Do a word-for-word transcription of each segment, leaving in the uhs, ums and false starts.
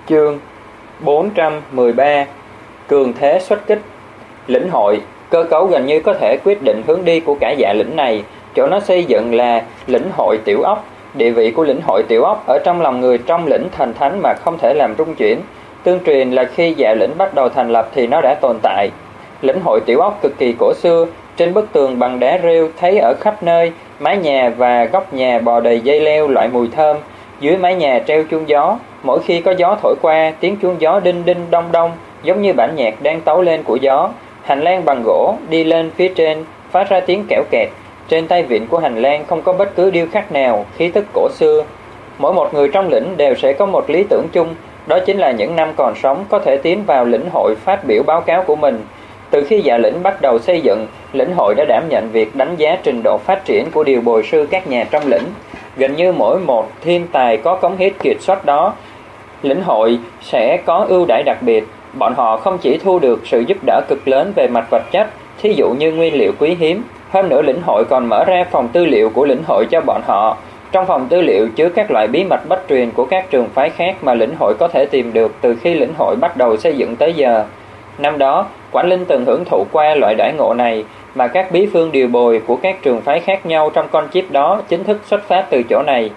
Chương bốn trăm mười ba. Cường thế xuất kích. Lĩnh hội, cơ cấu gần như có thể quyết định hướng đi của cả dạ lĩnh này. Chỗ nó xây dựng là lĩnh hội tiểu ốc. Địa vị của lĩnh hội tiểu ốc ở trong lòng người trong lĩnh thành thánh mà không thể làm rung chuyển. Tương truyền là khi dạ lĩnh bắt đầu thành lập thì nó đã tồn tại. Lĩnh hội tiểu ốc cực kỳ cổ xưa, trên bức tường bằng đá rêu thấy ở khắp nơi, mái nhà và góc nhà bò đầy dây leo loại mùi thơm. Dưới mái nhà treo chuông gió, mỗi khi có gió thổi qua, tiếng chuông gió đinh đinh đông đông, giống như bản nhạc đang tấu lên của gió. Hành lang bằng gỗ đi lên phía trên, phát ra tiếng kẽo kẹt. Trên tay vịn của hành lang không có bất cứ điêu khắc nào, khí tức cổ xưa. Mỗi một người trong lĩnh đều sẽ có một lý tưởng chung, đó chính là những năm còn sống có thể tiến vào lĩnh hội phát biểu báo cáo của mình. Từ khi dạ lĩnh bắt đầu xây dựng, lĩnh hội đã đảm nhận việc đánh giá trình độ phát triển của điều bồi sư các nhà trong lĩnh. Gần như mỗi một thiên tài có cống hiến kiệt xuất đó, lĩnh hội sẽ có ưu đãi đặc biệt. Bọn họ không chỉ thu được sự giúp đỡ cực lớn về mặt vật chất, thí dụ như nguyên liệu quý hiếm, hơn nữa lĩnh hội còn mở ra phòng tư liệu của lĩnh hội cho bọn họ. Trong phòng tư liệu chứa các loại bí mật bất truyền của các trường phái khác mà lĩnh hội có thể tìm được từ khi lĩnh hội bắt đầu xây dựng tới giờ. Năm đó, Quảng Linh từng hưởng thụ qua loại đãi ngộ này, mà các bí phương điều bồi của các trường phái khác nhau trong con chip đó chính thức xuất phát từ chỗ này.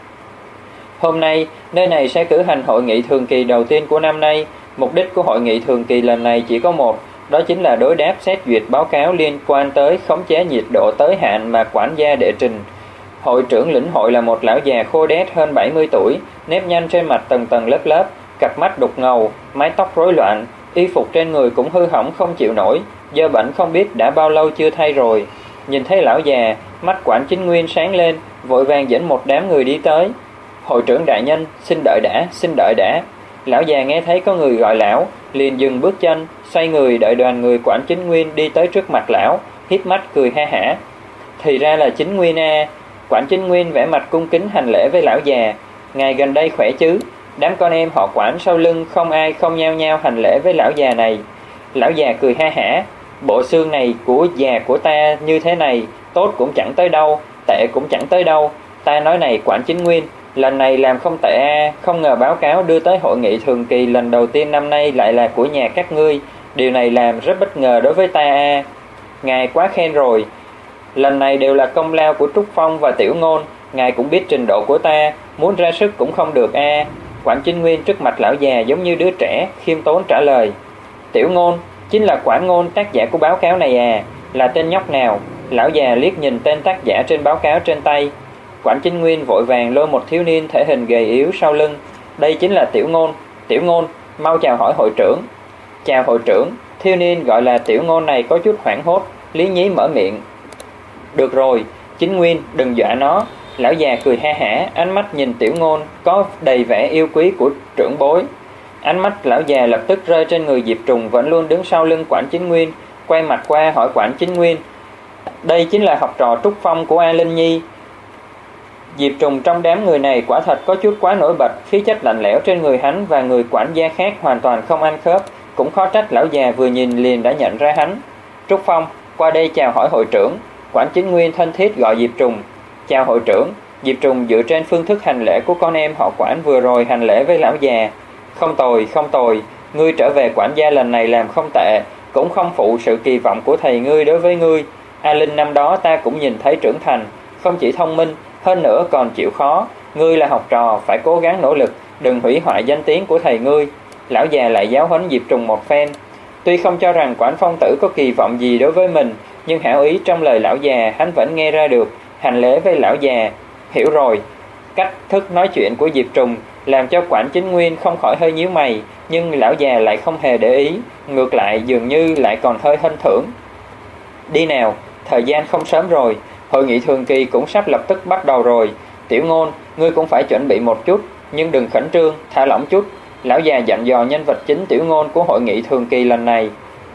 Hôm nay, nơi này sẽ cử hành hội nghị thường kỳ đầu tiên của năm nay. Mục đích của hội nghị thường kỳ lần này chỉ có một, đó chính là đối đáp xét duyệt báo cáo liên quan tới khống chế nhiệt độ tới hạn mà quản gia đệ trình. Hội trưởng lĩnh hội là một lão già khô đét hơn bảy mươi tuổi, nếp nhăn trên mặt tầng tầng lớp lớp, cặp mắt đục ngầu, mái tóc rối loạn, y phục trên người cũng hư hỏng không chịu nổi, dơ bẩn không biết đã bao lâu chưa thay rồi. Nhìn thấy lão già, mắt Quản Chính Nguyên sáng lên, vội vàng dẫn một đám người đi tới. Hội trưởng đại nhân, xin đợi đã, xin đợi đã. Lão già nghe thấy có người gọi lão, liền dừng bước chân, xoay người đợi đoàn người Quản Chính Nguyên đi tới trước mặt lão, híp mắt cười ha hả. Thì ra là Chính Nguyên a. Quản Chính Nguyên vẻ mặt cung kính hành lễ với lão già. Ngài gần đây khỏe chứ? Đám con em họ Quản sau lưng không ai không nhao nhao hành lễ với lão già này. Lão già cười ha hả. Bộ xương này của già của ta như thế này, tốt cũng chẳng tới đâu, tệ cũng chẳng tới đâu. Ta nói này Quản Chính Nguyên, lần này làm không tệ a, không ngờ báo cáo đưa tới hội nghị thường kỳ lần đầu tiên năm nay lại là của nhà các ngươi. Điều này làm rất bất ngờ đối với ta a. Ngài quá khen rồi. Lần này đều là công lao của Trúc Phong và Tiểu Ngôn. Ngài cũng biết trình độ của ta, muốn ra sức cũng không được a. Quản Chính Nguyên trước mặt lão già giống như đứa trẻ, khiêm tốn trả lời. Tiểu Ngôn, chính là Quản Ngôn tác giả của báo cáo này à, là tên nhóc nào? Lão già liếc nhìn tên tác giả trên báo cáo trên tay. Quản Chính Nguyên vội vàng lôi một thiếu niên thể hình gầy yếu sau lưng. Đây chính là Tiểu Ngôn. Tiểu Ngôn, mau chào hỏi hội trưởng. Chào hội trưởng. Thiếu niên gọi là Tiểu Ngôn này có chút hoảng hốt, lý nhí mở miệng. Được rồi, Chính Nguyên, đừng dọa nó. Lão già cười ha hả, ánh mắt nhìn Tiểu Ngôn có đầy vẻ yêu quý của trưởng bối. Ánh mắt lão già lập tức rơi trên người Diệp Trùng vẫn luôn đứng sau lưng Quản Chính Nguyên, quay mặt qua hỏi Quản Chính Nguyên. Đây chính là học trò Trúc Phong của A Linh Nhi. Diệp Trùng trong đám người này quả thật có chút quá nổi bật, khí chất lạnh lẽo trên người hắn và người quản gia khác hoàn toàn không ăn khớp, cũng khó trách lão già vừa nhìn liền đã nhận ra hắn. Trúc Phong, qua đây chào hỏi hội trưởng. Quản Chính Nguyên thân thiết gọi Diệp Trùng. Chào hội trưởng. Diệp Trùng dựa trên phương thức hành lễ của con em họ Quản vừa rồi hành lễ với lão già. Không tồi, không tồi, ngươi trở về quản gia lần này làm không tệ, cũng không phụ sự kỳ vọng của thầy ngươi đối với ngươi. A Linh năm đó ta cũng nhìn thấy trưởng thành, không chỉ thông minh, hơn nữa còn chịu khó. Ngươi là học trò, phải cố gắng nỗ lực, đừng hủy hoại danh tiếng của thầy ngươi. Lão già lại giáo huấn Diệp Trùng một phen. Tuy không cho rằng Quản Phong Tử có kỳ vọng gì đối với mình, nhưng hảo ý trong lời lão già hắn vẫn nghe ra được, hành lễ với lão già. Hiểu rồi. Cách thức nói chuyện của Diệp Trùng làm cho Quản Chính Nguyên không khỏi hơi nhíu mày, nhưng lão già lại không hề để ý, ngược lại dường như lại còn hơi hân thưởng. Đi nào, thời gian không sớm rồi, hội nghị thường kỳ cũng sắp lập tức bắt đầu rồi. Tiểu Ngôn, ngươi cũng phải chuẩn bị một chút, nhưng đừng khẩn trương, thả lỏng chút. Lão già dặn dò nhân vật chính Tiểu Ngôn của hội nghị thường kỳ lần này.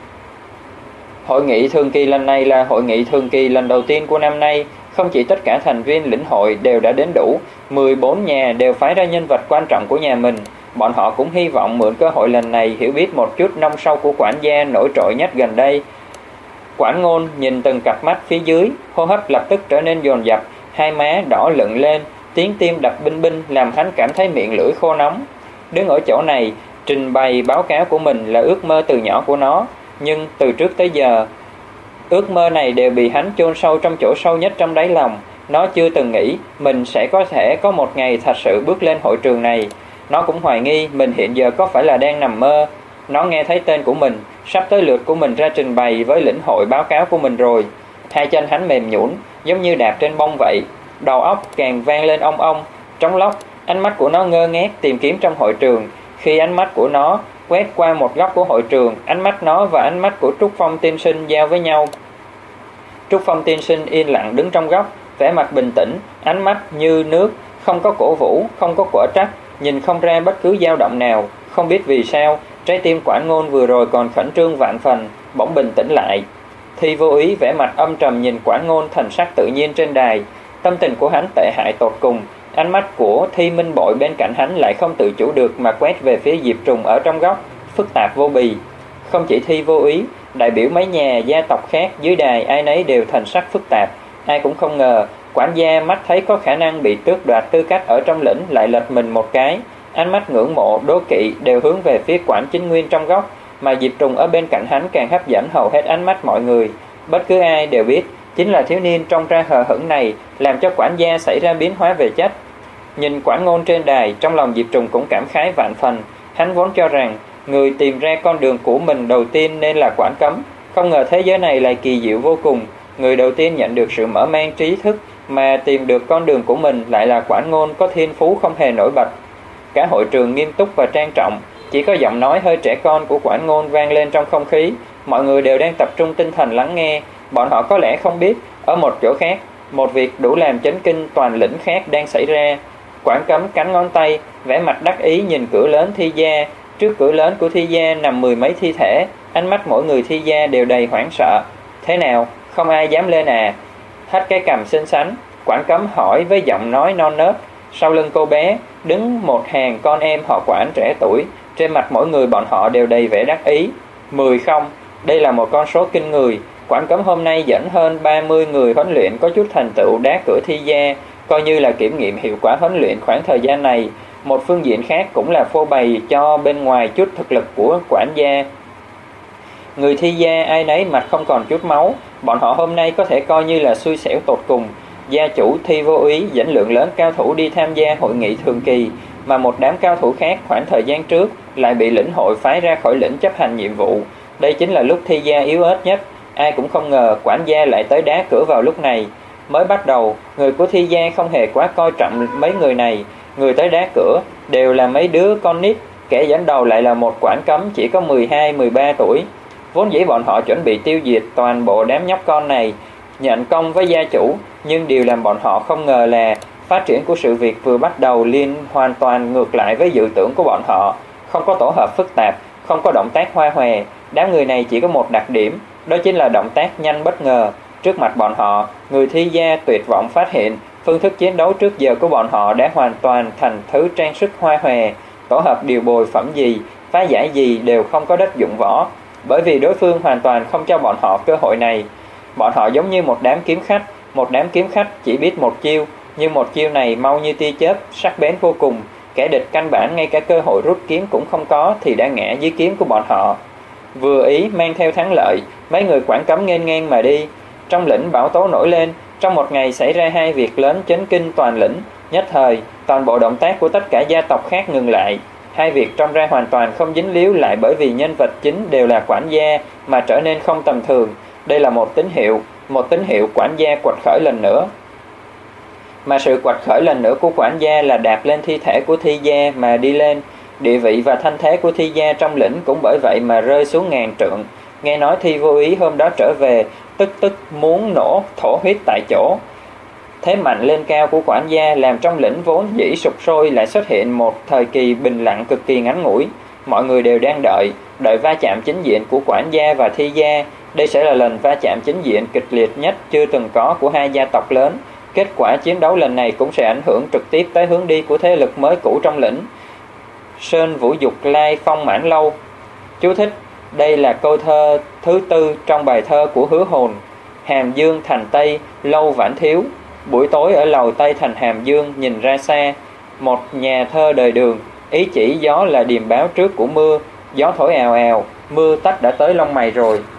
Hội nghị thường kỳ lần này là hội nghị thường kỳ lần đầu tiên của năm nay. Không chỉ tất cả thành viên lĩnh hội đều đã đến đủ, mười bốn nhà đều phái ra nhân vật quan trọng của nhà mình. Bọn họ cũng hy vọng mượn cơ hội lần này hiểu biết một chút nông sâu của quản gia nổi trội nhất gần đây. Quản Ngôn nhìn từng cặp mắt phía dưới, hô hấp lập tức trở nên dồn dập, hai má đỏ lựng lên, tiếng tim đập binh binh làm hắn cảm thấy miệng lưỡi khô nóng. đứng ở chỗ này trình bày báo cáo của mình là ước mơ từ nhỏ của nó, nhưng từ trước tới giờ ước mơ này đều bị hắn chôn sâu trong chỗ sâu nhất trong đáy lòng. Nó chưa từng nghĩ mình sẽ có thể có một ngày thật sự bước lên hội trường này. Nó cũng hoài nghi mình hiện giờ có phải là đang nằm mơ. Nó nghe thấy tên của mình, sắp tới lượt của mình ra trình bày với lĩnh hội báo cáo của mình rồi. Hai chân hắn mềm nhũn giống như đạp trên bông vậy. Đầu óc càng vang lên ong ong, trống lóc. Ánh mắt của nó ngơ ngác tìm kiếm trong hội trường. Khi ánh mắt của nó quét qua một góc của hội trường, ánh mắt nó và ánh mắt của Trúc Phong tiên sinh giao với nhau. Trúc Phong tiên sinh yên lặng đứng trong góc, vẻ mặt bình tĩnh, ánh mắt như nước, không có cổ vũ, không có quở trách, nhìn không ra bất cứ dao động nào. Không biết vì sao, trái tim Quản Ngôn vừa rồi còn khẩn trương vạn phần, bỗng bình tĩnh lại. Thi Vô Ý vẻ mặt âm trầm nhìn Quản Ngôn thần sắc tự nhiên trên đài. Tâm tình của hắn tệ hại tột cùng. Ánh mắt của Thi Minh Bội bên cạnh hắn lại không tự chủ được mà quét về phía Diệp Trùng ở trong góc, phức tạp vô bì. Không chỉ Thi Vô Ý, đại biểu mấy nhà gia tộc khác dưới đài ai nấy đều thành sắc phức tạp. Ai cũng không ngờ quản gia mắt thấy có khả năng bị tước đoạt tư cách ở trong lĩnh lại lật mình một cái. Ánh mắt ngưỡng mộ, đố kỵ đều hướng về phía Quản Chính Nguyên trong góc, mà Diệp Trùng ở bên cạnh hắn càng hấp dẫn hầu hết ánh mắt mọi người. Bất cứ ai đều biết chính là thiếu niên trông ra hờ hững này làm cho quản gia xảy ra biến hóa về chất. Nhìn Quản Ngôn trên đài, trong lòng Diệp Trùng cũng cảm khái vạn phần. Hắn vốn cho rằng người tìm ra con đường của mình đầu tiên nên là Quản Cấm, không ngờ thế giới này lại kỳ diệu vô cùng. Người đầu tiên nhận được sự mở mang trí thức mà tìm được con đường của mình lại là Quản Ngôn có thiên phú không hề nổi bật. Cả hội trường nghiêm túc và trang trọng, chỉ có giọng nói hơi trẻ con của Quản Ngôn vang lên trong không khí. Mọi người đều đang tập trung tinh thần lắng nghe. Bọn họ có lẽ không biết, ở một chỗ khác, một việc đủ làm chấn kinh toàn lĩnh khác đang xảy ra. Quản Cấm cắn ngón tay, vẻ mặt đắc ý nhìn cửa lớn thi gia. Trước cửa lớn của thi gia nằm mười mấy thi thể, ánh mắt mỗi người thi gia đều đầy hoảng sợ. Thế nào, không ai dám lên à? Hết cái cằm xinh xắn, Quản Cấm hỏi với giọng nói non nớt. Sau lưng cô bé đứng một hàng con em họ Quản trẻ tuổi, trên mặt mỗi người bọn họ đều đầy vẻ đắc ý. Mười không, đây là một con số kinh người. Quản Cấm hôm nay dẫn hơn ba mươi người huấn luyện có chút thành tựu đá cửa thi gia, coi như là kiểm nghiệm hiệu quả huấn luyện khoảng thời gian này. Một phương diện khác cũng là phô bày cho bên ngoài chút thực lực của quản gia. Người thi gia ai nấy mặt không còn chút máu, bọn họ hôm nay có thể coi như là xui xẻo tột cùng. Gia chủ Thi Vô Ý dẫn lượng lớn cao thủ đi tham gia hội nghị thường kỳ, mà một đám cao thủ khác khoảng thời gian trước lại bị lĩnh hội phái ra khỏi lĩnh chấp hành nhiệm vụ. Đây chính là lúc thi gia yếu ớt nhất. Ai cũng không ngờ quản gia lại tới đá cửa vào lúc này. Mới bắt đầu, người của thi gia không hề quá coi trọng mấy người này. Người tới đá cửa đều là mấy đứa con nít, kẻ dẫn đầu lại là một Quản Cấm chỉ có mười hai mười ba tuổi. Vốn dĩ bọn họ chuẩn bị tiêu diệt toàn bộ đám nhóc con này, nhận công với gia chủ, nhưng điều làm bọn họ không ngờ là phát triển của sự việc vừa bắt đầu liên hoàn toàn ngược lại với dự tưởng của bọn họ. Không có tổ hợp phức tạp, không có động tác hoa hòe. Đám người này chỉ có một đặc điểm, đó chính là động tác nhanh bất ngờ. Trước mặt bọn họ, người thi gia tuyệt vọng phát hiện phương thức chiến đấu trước giờ của bọn họ đã hoàn toàn thành thứ trang sức hoa hòe. Tổ hợp điều bồi phẩm gì, phá giải gì đều không có đất dụng võ, bởi vì đối phương hoàn toàn không cho bọn họ cơ hội này. Bọn họ giống như một đám kiếm khách, một đám kiếm khách chỉ biết một chiêu, nhưng một chiêu này mau như tia chớp, sắc bén vô cùng. Kẻ địch căn bản ngay cả cơ hội rút kiếm cũng không có thì đã ngã dưới kiếm của bọn họ. Vừa ý mang theo thắng lợi, mấy người Quản Cấm nghênh ngang mà đi. Trong lĩnh bão tố nổi lên, trong một ngày xảy ra hai việc lớn chấn kinh toàn lĩnh. Nhất thời, toàn bộ động tác của tất cả gia tộc khác ngừng lại. Hai việc trông ra hoàn toàn không dính líu lại bởi vì nhân vật chính đều là quản gia mà trở nên không tầm thường. Đây là một tín hiệu, một tín hiệu quản gia quật khởi lần nữa. Mà sự quật khởi lần nữa của quản gia là đạp lên thi thể của thi gia mà đi lên. Địa vị và thanh thế của thi gia trong lĩnh cũng bởi vậy mà rơi xuống ngàn trượng. Nghe nói Thi Vô Ý hôm đó trở về, tức tức muốn nổ thổ huyết tại chỗ. Thế mạnh lên cao của quản gia làm trong lĩnh vốn dĩ sụp sôi lại xuất hiện một thời kỳ bình lặng cực kỳ ngắn ngủi. Mọi người đều đang đợi, đợi va chạm chính diện của quản gia và thi gia. Đây sẽ là lần va chạm chính diện kịch liệt nhất chưa từng có của hai gia tộc lớn. Kết quả chiến đấu lần này cũng sẽ ảnh hưởng trực tiếp tới hướng đi của thế lực mới cũ trong lĩnh. Sơn Vũ Dục Lai Phong Mãn Lâu. Chú thích: đây là câu thơ thứ tư trong bài thơ của Hứa Hồn. Hàm Dương thành Tây, lâu vãn thiếu. Buổi tối ở lầu Tây thành Hàm Dương nhìn ra xa, một nhà thơ đời Đường, ý chỉ gió là điềm báo trước của mưa. Gió thổi ào ào, mưa tách đã tới lông mày rồi.